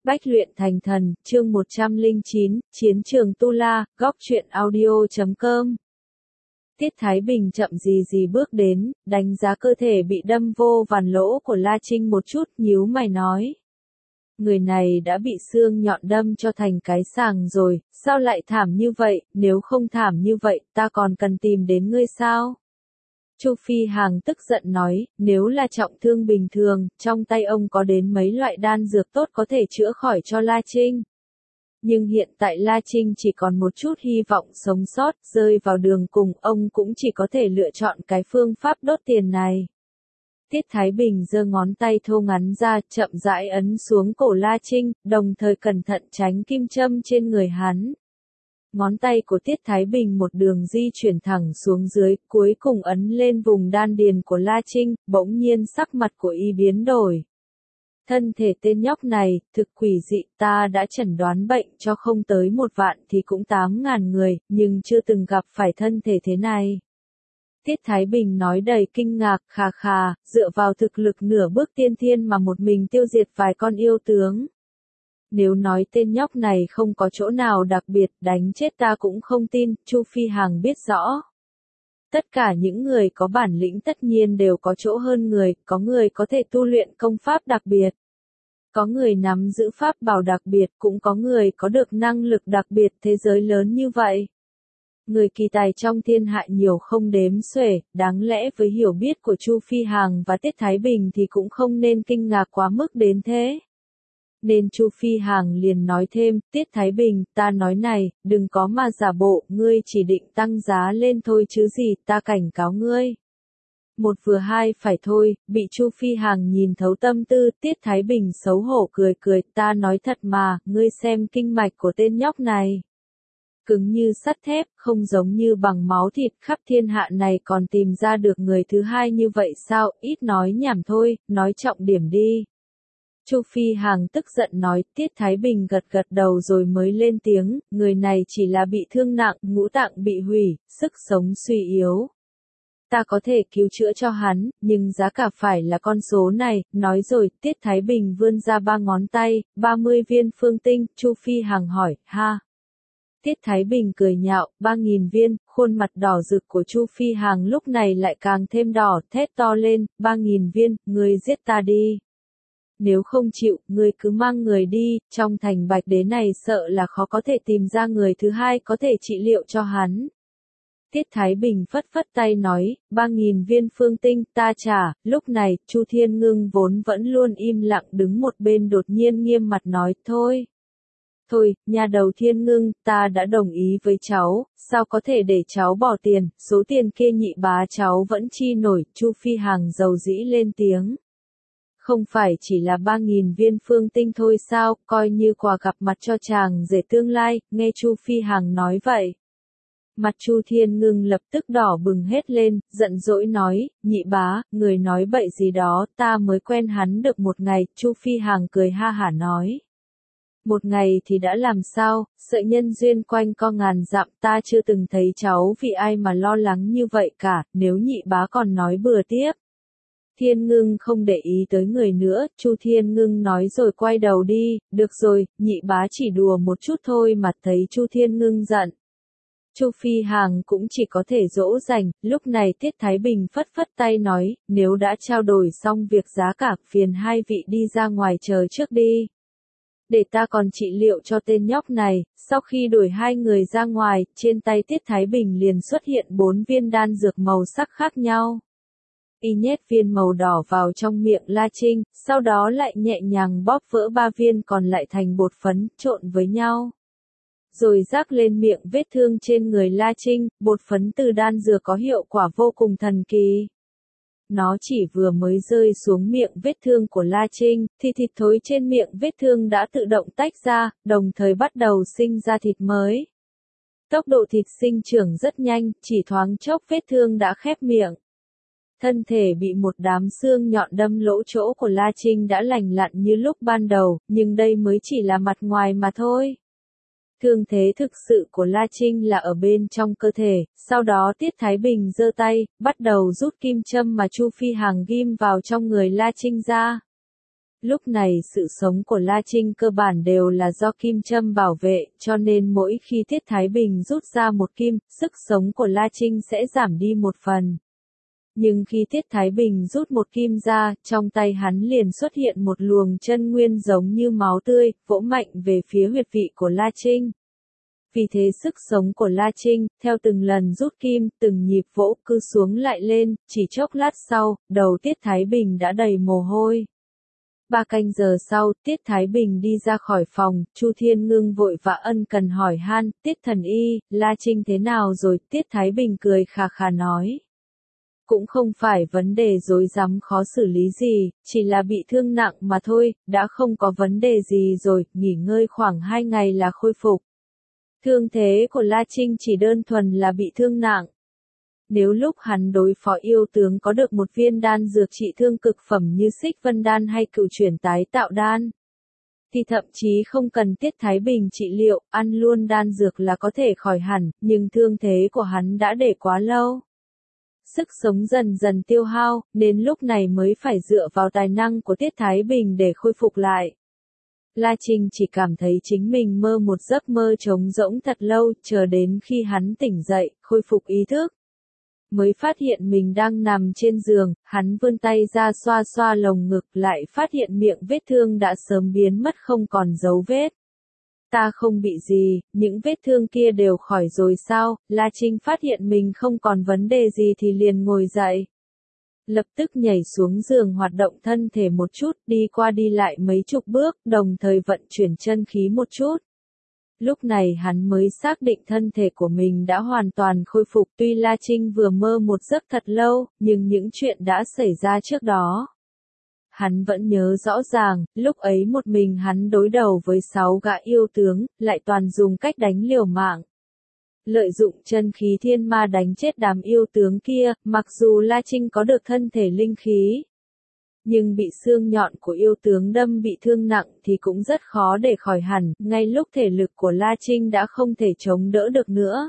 Bách luyện thành thần, chương 109, Chiến trường Tu La, góc truyện audio.com. Tiết Thái Bình chậm gì bước đến, đánh giá cơ thể bị đâm vô vàn lỗ của La Trinh một chút, nhíu mày nói. Người này đã bị xương nhọn đâm cho thành cái sàng rồi, sao lại thảm như vậy, nếu không thảm như vậy, ta còn cần tìm đến ngươi sao? Chu Phi Hằng tức giận nói, nếu là trọng thương bình thường, trong tay ông có đến mấy loại đan dược tốt có thể chữa khỏi cho La Trinh. Nhưng hiện tại La Trinh chỉ còn một chút hy vọng sống sót, rơi vào đường cùng, ông cũng chỉ có thể lựa chọn cái phương pháp đốt tiền này. Tiết Thái Bình giơ ngón tay thô ngắn ra, chậm rãi ấn xuống cổ La Trinh, đồng thời cẩn thận tránh kim châm trên người hắn. Ngón tay của Tiết Thái Bình một đường di chuyển thẳng xuống dưới, cuối cùng ấn lên vùng đan điền của La Trinh, bỗng nhiên sắc mặt của y biến đổi. Thân thể tên nhóc này, thực quỷ dị, ta đã chẩn đoán bệnh cho không tới 1 vạn thì cũng 8.000 người, nhưng chưa từng gặp phải thân thể thế này. Tiết Thái Bình nói đầy kinh ngạc, khà, dựa vào thực lực nửa bước tiên thiên mà một mình tiêu diệt vài con yêu tướng. Nếu nói tên nhóc này không có chỗ nào đặc biệt, đánh chết ta cũng không tin, Chu Phi Hằng biết rõ. Tất cả những người có bản lĩnh tất nhiên đều có chỗ hơn người, có người có thể tu luyện công pháp đặc biệt. Có người nắm giữ pháp bảo đặc biệt, cũng có người có được năng lực đặc biệt, thế giới lớn như vậy. Người kỳ tài trong thiên hạ nhiều không đếm xuể, đáng lẽ với hiểu biết của Chu Phi Hằng và Tiết Thái Bình thì cũng không nên kinh ngạc quá mức đến thế. Nên Chu Phi Hằng liền nói thêm, Tiết Thái Bình, ta nói này, đừng có mà giả bộ, ngươi chỉ định tăng giá lên thôi chứ gì, ta cảnh cáo ngươi. Một vừa hai phải thôi, bị Chu Phi Hằng nhìn thấu tâm tư, Tiết Thái Bình xấu hổ cười, ta nói thật mà, ngươi xem kinh mạch của tên nhóc này. Cứng như sắt thép, không giống như bằng máu thịt, khắp thiên hạ này còn tìm ra được người thứ hai như vậy sao, ít nói nhảm thôi, nói trọng điểm đi. Chu Phi Hằng tức giận nói, Tiết Thái Bình gật đầu rồi mới lên tiếng, người này chỉ là bị thương nặng, ngũ tạng bị hủy, sức sống suy yếu. Ta có thể cứu chữa cho hắn, nhưng giá cả phải là con số này, nói rồi, Tiết Thái Bình vươn ra 3 ngón tay, 30 viên phương tinh, Chu Phi Hằng hỏi, ha. Tiết Thái Bình cười nhạo, 3.000 viên, khuôn mặt đỏ rực của Chu Phi Hằng lúc này lại càng thêm đỏ, thét to lên, 3.000 viên, ngươi giết ta đi. Nếu không chịu, ngươi cứ mang người đi, trong thành Bạch Đế này sợ là khó có thể tìm ra người thứ hai có thể trị liệu cho hắn. Tiết Thái Bình phất tay nói, 3.000 viên phương tinh, ta trả, lúc này, Chu Thiên Ngưng vốn vẫn luôn im lặng đứng một bên đột nhiên nghiêm mặt nói, thôi, nhà đầu Thiên Ngưng, ta đã đồng ý với cháu, sao có thể để cháu bỏ tiền, số tiền kia nhị bá cháu vẫn chi nổi, Chu Phi Hằng dầu dĩ lên tiếng. Không phải chỉ là 3.000 viên phương tinh thôi sao, coi như quà gặp mặt cho chàng rể tương lai, nghe Chu Phi Hằng nói vậy. Mặt Chu Thiên Ngưng lập tức đỏ bừng hết lên, giận dỗi nói, nhị bá, người nói bậy gì đó, ta mới quen hắn được 1 ngày, Chu Phi Hằng cười ha hả nói. 1 ngày thì đã làm sao, sợi nhân duyên quanh co ngàn dặm, ta chưa từng thấy cháu vì ai mà lo lắng như vậy cả, nếu nhị bá còn nói bừa tiếp. Thiên Ngưng không để ý tới người nữa, Chu Thiên Ngưng nói rồi quay đầu đi, được rồi, nhị bá chỉ đùa một chút thôi mà thấy Chu Thiên Ngưng giận. Chu Phi Hằng cũng chỉ có thể dỗ dành, lúc này Tiết Thái Bình phất tay nói, nếu đã trao đổi xong việc giá cả, phiền hai vị đi ra ngoài chờ trước đi. Để ta còn trị liệu cho tên nhóc này, sau khi đuổi 2 người ra ngoài, trên tay Tiết Thái Bình liền xuất hiện 4 viên đan dược màu sắc khác nhau. Y nhét viên màu đỏ vào trong miệng La Trinh, sau đó lại nhẹ nhàng bóp vỡ 3 viên còn lại thành bột phấn, trộn với nhau. Rồi rắc lên miệng vết thương trên người La Trinh, bột phấn từ đan dược có hiệu quả vô cùng thần kỳ. Nó chỉ vừa mới rơi xuống miệng vết thương của La Trinh, thì thịt thối trên miệng vết thương đã tự động tách ra, đồng thời bắt đầu sinh ra thịt mới. Tốc độ thịt sinh trưởng rất nhanh, chỉ thoáng chốc vết thương đã khép miệng. Thân thể bị một đám xương nhọn đâm lỗ chỗ của La Trinh đã lành lặn như lúc ban đầu, nhưng đây mới chỉ là mặt ngoài mà thôi. Thương thế thực sự của La Trinh là ở bên trong cơ thể, sau đó Tiết Thái Bình giơ tay, bắt đầu rút kim châm mà Chu Phi Hằng ghim vào trong người La Trinh ra. Lúc này sự sống của La Trinh cơ bản đều là do kim châm bảo vệ, cho nên mỗi khi Tiết Thái Bình rút ra một kim, sức sống của La Trinh sẽ giảm đi một phần. Nhưng khi Tiết Thái Bình rút một kim ra, trong tay hắn liền xuất hiện một luồng chân nguyên giống như máu tươi, vỗ mạnh về phía huyệt vị của La Trinh. Vì thế sức sống của La Trinh, theo từng lần rút kim, từng nhịp vỗ cứ xuống lại lên, chỉ chốc lát sau, đầu Tiết Thái Bình đã đầy mồ hôi. 3 canh giờ sau, Tiết Thái Bình đi ra khỏi phòng, Chu Thiên Ngưng vội vã ân cần hỏi han, Tiết thần y, La Trinh thế nào rồi? Tiết Thái Bình cười khà khà nói. Cũng không phải vấn đề rối rắm khó xử lý gì, chỉ là bị thương nặng mà thôi, đã không có vấn đề gì rồi, nghỉ ngơi khoảng 2 ngày là khôi phục. Thương thế của La Trinh chỉ đơn thuần là bị thương nặng. Nếu lúc hắn đối phó yêu tướng có được một viên đan dược trị thương cực phẩm như Xích Vân đan hay Cửu Chuyển Tái Tạo đan, thì thậm chí không cần Tiết Thái Bình trị liệu, ăn luôn đan dược là có thể khỏi hẳn, nhưng thương thế của hắn đã để quá lâu. Sức sống dần dần tiêu hao, nên lúc này mới phải dựa vào tài năng của Tiết Thái Bình để khôi phục lại. La Trinh chỉ cảm thấy chính mình mơ một giấc mơ trống rỗng thật lâu, chờ đến khi hắn tỉnh dậy, khôi phục ý thức. Mới phát hiện mình đang nằm trên giường, hắn vươn tay ra xoa xoa lồng ngực, lại phát hiện miệng vết thương đã sớm biến mất không còn dấu vết. Ta không bị gì, những vết thương kia đều khỏi rồi sao? La Trinh phát hiện mình không còn vấn đề gì thì liền ngồi dậy. Lập tức nhảy xuống giường hoạt động thân thể một chút, đi qua đi lại mấy chục bước, đồng thời vận chuyển chân khí một chút. Lúc này hắn mới xác định thân thể của mình đã hoàn toàn khôi phục, tuy La Trinh vừa mơ một giấc thật lâu, nhưng những chuyện đã xảy ra trước đó. Hắn vẫn nhớ rõ ràng, lúc ấy một mình hắn đối đầu với 6 gã yêu tướng, lại toàn dùng cách đánh liều mạng. Lợi dụng chân khí thiên ma đánh chết đám yêu tướng kia, mặc dù La Trinh có được thân thể linh khí, nhưng bị xương nhọn của yêu tướng đâm bị thương nặng thì cũng rất khó để khỏi hẳn, ngay lúc thể lực của La Trinh đã không thể chống đỡ được nữa.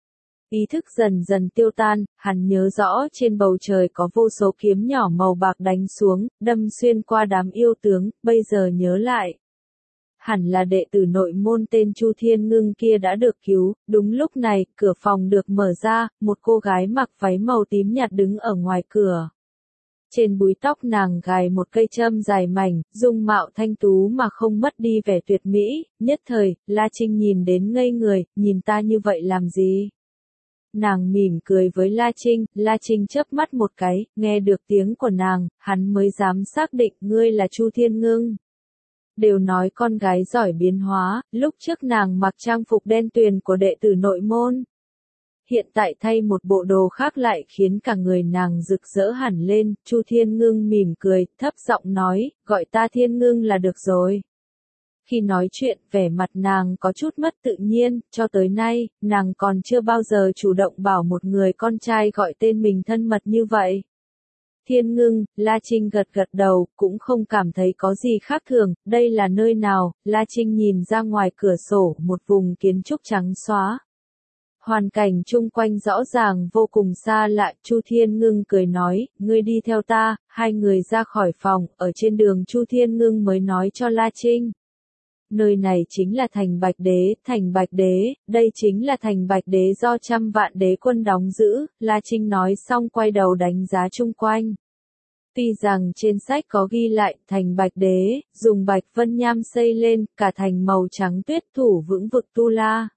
Ý thức dần dần tiêu tan, hắn nhớ rõ trên bầu trời có vô số kiếm nhỏ màu bạc đánh xuống, đâm xuyên qua đám yêu tướng, bây giờ nhớ lại. Hẳn là đệ tử nội môn tên Chu Thiên Ngưng kia đã được cứu, đúng lúc này, cửa phòng được mở ra, một cô gái mặc váy màu tím nhạt đứng ở ngoài cửa. Trên búi tóc nàng gài một cây châm dài mảnh, dung mạo thanh tú mà không mất đi vẻ tuyệt mỹ, nhất thời, La Trinh nhìn đến ngây người, nhìn ta như vậy làm gì? Nàng mỉm cười với La Trinh chớp mắt một cái, nghe được tiếng của nàng, hắn mới dám xác định ngươi là Chu Thiên Ngưng. Đều nói con gái giỏi biến hóa, lúc trước nàng mặc trang phục đen tuyền của đệ tử nội môn. Hiện tại thay một bộ đồ khác lại khiến cả người nàng rực rỡ hẳn lên, Chu Thiên Ngưng mỉm cười, thấp giọng nói, gọi ta Thiên Ngưng là được rồi. Khi nói chuyện, vẻ mặt nàng có chút mất tự nhiên, cho tới nay, nàng còn chưa bao giờ chủ động bảo một người con trai gọi tên mình thân mật như vậy. Thiên Ngưng, La Trinh gật gật đầu, cũng không cảm thấy có gì khác thường, đây là nơi nào? La Trinh nhìn ra ngoài cửa sổ, một vùng kiến trúc trắng xóa. Hoàn cảnh chung quanh rõ ràng vô cùng xa lạ, Chu Thiên Ngưng cười nói, ngươi đi theo ta, hai người ra khỏi phòng, ở trên đường Chu Thiên Ngưng mới nói cho La Trinh. Nơi này chính là thành Bạch Đế, đây chính là thành Bạch Đế do 100 vạn đế quân đóng giữ, La Trinh nói xong quay đầu đánh giá chung quanh. Tuy rằng trên sách có ghi lại, thành Bạch Đế, dùng bạch vân nham xây lên, cả thành màu trắng tuyết thủ vững vực Tu La.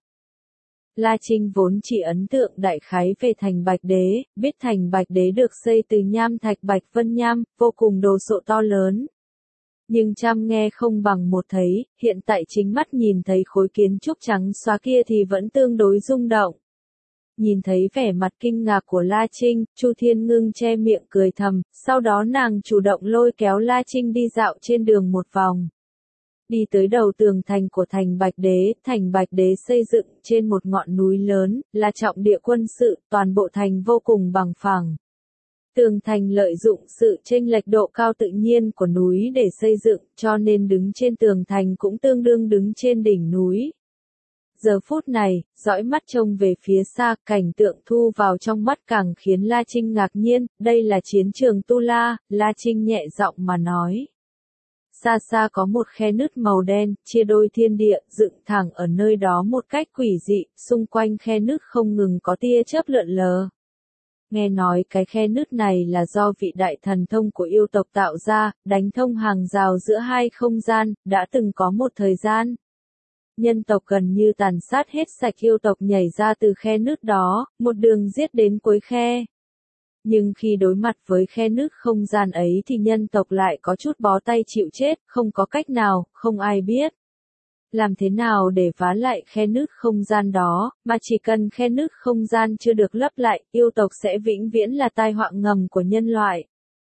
La Trinh vốn chỉ ấn tượng đại khái về thành Bạch Đế, biết thành Bạch Đế được xây từ nham thạch bạch vân nham, vô cùng đồ sộ to lớn. Nhưng trăm nghe không bằng một thấy, hiện tại chính mắt nhìn thấy khối kiến trúc trắng xóa kia thì vẫn tương đối rung động. Nhìn thấy vẻ mặt kinh ngạc của La Trinh, Chu Thiên Ngưng che miệng cười thầm, sau đó nàng chủ động lôi kéo La Trinh đi dạo trên đường một vòng. Đi tới đầu tường thành của thành Bạch Đế xây dựng trên một ngọn núi lớn, là trọng địa quân sự, toàn bộ thành vô cùng bằng phẳng. Tường thành lợi dụng sự chênh lệch độ cao tự nhiên của núi để xây dựng, cho nên đứng trên tường thành cũng tương đương đứng trên đỉnh núi. Giờ phút này, dõi mắt trông về phía xa, cảnh tượng thu vào trong mắt càng khiến La Trinh ngạc nhiên, đây là chiến trường Tu La, La Trinh nhẹ giọng mà nói. xa xa có một khe nứt màu đen, chia đôi thiên địa, dựng thẳng ở nơi đó một cách quỷ dị, xung quanh khe nứt không ngừng có tia chớp lượn lờ. Nghe nói cái khe nứt này là do vị đại thần thông của yêu tộc tạo ra, đánh thông hàng rào giữa hai không gian, đã từng có một thời gian. Nhân tộc gần như tàn sát hết sạch yêu tộc nhảy ra từ khe nứt đó, một đường giết đến cuối khe. Nhưng khi đối mặt với khe nứt không gian ấy thì nhân tộc lại có chút bó tay chịu chết, không có cách nào, không ai biết. Làm thế nào để phá lại khe nứt không gian đó, mà chỉ cần khe nứt không gian chưa được lấp lại, yêu tộc sẽ vĩnh viễn là tai họa ngầm của nhân loại.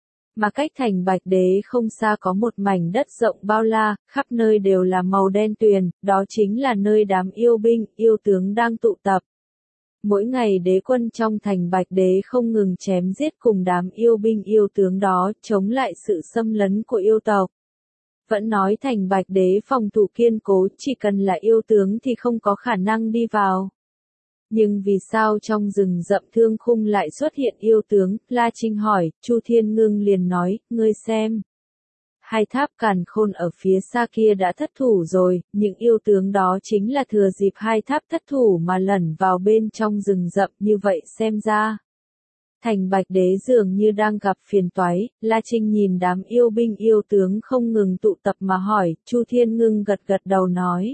Mà cách thành Bạch Đế không xa có một mảnh đất rộng bao la, khắp nơi đều là màu đen tuyền, đó chính là nơi đám yêu binh, yêu tướng đang tụ tập. Mỗi ngày đế quân trong thành Bạch Đế không ngừng chém giết cùng đám yêu binh yêu tướng đó, chống lại sự xâm lấn của yêu tộc. Vẫn nói thành Bạch Đế phòng thủ kiên cố, chỉ cần là yêu tướng thì không có khả năng đi vào. Nhưng vì sao trong rừng rậm Thương Khung lại xuất hiện yêu tướng? La Trinh hỏi, Chu Thiên Ngưng liền nói, ngươi xem. Hai tháp Càn Khôn ở phía xa kia đã thất thủ rồi, những yêu tướng đó chính là thừa dịp hai tháp thất thủ mà lẩn vào bên trong rừng rậm, như vậy xem ra. Thành Bạch Đế dường như đang gặp phiền toái, La Trinh nhìn đám yêu binh yêu tướng không ngừng tụ tập mà hỏi, Chu Thiên Ngưng gật gật đầu nói.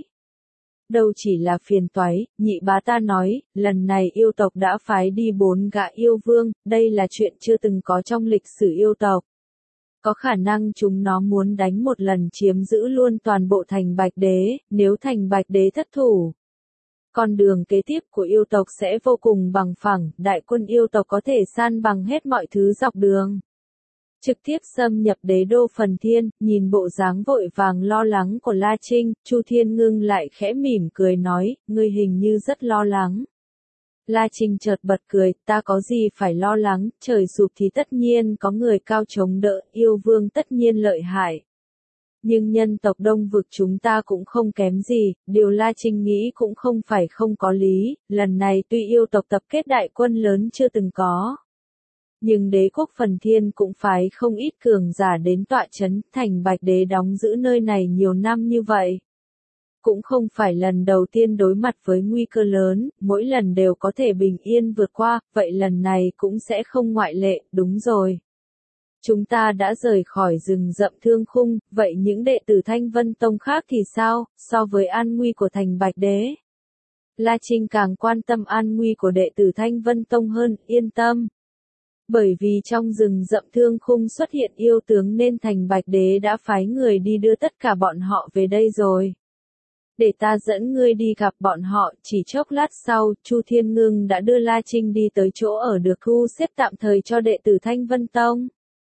Đâu chỉ là phiền toái, nhị bá ta nói, lần này yêu tộc đã phái đi 4 gã yêu vương, đây là chuyện chưa từng có trong lịch sử yêu tộc. Có khả năng chúng nó muốn đánh một lần chiếm giữ luôn toàn bộ thành Bạch Đế, nếu thành Bạch Đế thất thủ. Con đường kế tiếp của yêu tộc sẽ vô cùng bằng phẳng, đại quân yêu tộc có thể san bằng hết mọi thứ dọc đường. Trực tiếp xâm nhập đế đô Phần Thiên, nhìn bộ dáng vội vàng lo lắng của La Trinh, Chu Thiên Ngưng lại khẽ mỉm cười nói, ngươi hình như rất lo lắng. La Trinh chợt bật cười, ta có gì phải lo lắng, trời sụp thì tất nhiên có người cao chống đỡ, yêu vương tất nhiên lợi hại. Nhưng nhân tộc Đông Vực chúng ta cũng không kém gì, điều La Trinh nghĩ cũng không phải không có lý, lần này tuy yêu tộc tập kết đại quân lớn chưa từng có. Nhưng đế quốc Phần Thiên cũng phái không ít cường giả đến tọa chấn, thành Bạch Đế đóng giữ nơi này nhiều năm như vậy. Cũng không phải lần đầu tiên đối mặt với nguy cơ lớn, mỗi lần đều có thể bình yên vượt qua, vậy lần này cũng sẽ không ngoại lệ, đúng rồi. Chúng ta đã rời khỏi rừng rậm Thương Khung, vậy những đệ tử Thanh Vân Tông khác thì sao, so với an nguy của thành Bạch Đế? La Trinh càng quan tâm an nguy của đệ tử Thanh Vân Tông hơn, yên tâm. Bởi vì trong rừng rậm Thương Khung xuất hiện yêu tướng nên thành Bạch Đế đã phái người đi đưa tất cả bọn họ về đây rồi. Để ta dẫn ngươi đi gặp bọn họ, chỉ chốc lát sau, Chu Thiên Ngưng đã đưa La Trinh đi tới chỗ ở được thu xếp tạm thời cho đệ tử Thanh Vân Tông.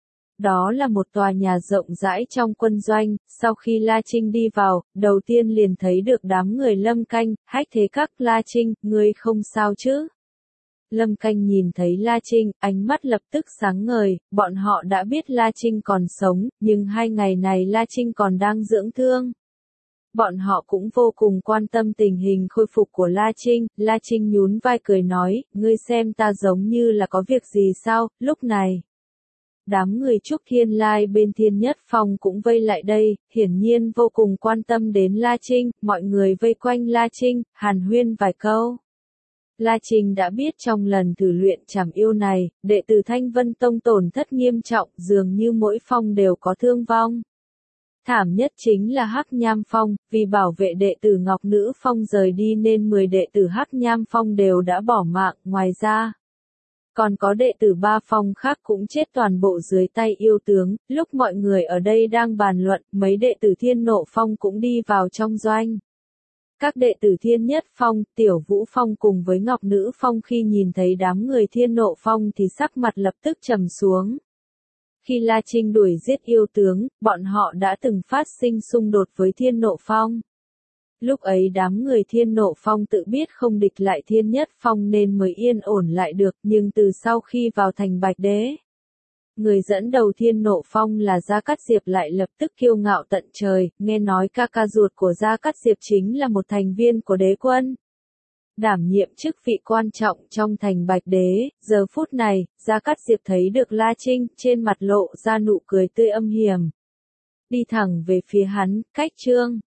Đó là một tòa nhà rộng rãi trong quân doanh, sau khi La Trinh đi vào, đầu tiên liền thấy được đám người Lâm Canh, Hách Thế Các. La Trinh, ngươi không sao chứ? Lâm Canh nhìn thấy La Trinh, ánh mắt lập tức sáng ngời, bọn họ đã biết La Trinh còn sống, nhưng 2 ngày này La Trinh còn đang dưỡng thương. Bọn họ cũng vô cùng quan tâm tình hình khôi phục của La Trinh nhún vai cười nói, ngươi xem ta giống như là có việc gì sao, lúc này. Đám người Trúc Thiên Lai bên Thiên Nhất Phong cũng vây lại đây, hiển nhiên vô cùng quan tâm đến La Trinh, mọi người vây quanh La Trinh, hàn huyên vài câu. La Trinh đã biết trong lần thử luyện trảm yêu này, đệ tử Thanh Vân Tông tổn thất nghiêm trọng, dường như mỗi phong đều có thương vong. Thảm nhất chính là Hắc Nham Phong, vì bảo vệ đệ tử Ngọc Nữ Phong rời đi nên 10 đệ tử Hắc Nham Phong đều đã bỏ mạng, ngoài ra. Còn có đệ tử 3 phong khác cũng chết toàn bộ dưới tay yêu tướng, lúc mọi người ở đây đang bàn luận, mấy đệ tử Thiên Nộ Phong cũng đi vào trong doanh. Các đệ tử Thiên Nhất Phong, Tiểu Vũ Phong cùng với Ngọc Nữ Phong khi nhìn thấy đám người Thiên Nộ Phong thì sắc mặt lập tức trầm xuống. Khi La Trinh đuổi giết yêu tướng, bọn họ đã từng phát sinh xung đột với Thiên Nộ Phong. Lúc ấy đám người Thiên Nộ Phong tự biết không địch lại Thiên Nhất Phong nên mới yên ổn lại được, nhưng từ sau khi vào thành Bạch Đế, người dẫn đầu Thiên Nộ Phong là Gia Cát Diệp lại lập tức kiêu ngạo tận trời, nghe nói ca ca ruột của Gia Cát Diệp chính là một thành viên của đế quân. Đảm nhiệm chức vị quan trọng trong thành Bạch Đế, giờ phút này, Gia Cát Diệp thấy được La Trinh, trên mặt lộ ra nụ cười tươi âm hiểm. đi thẳng về phía hắn, cách Trương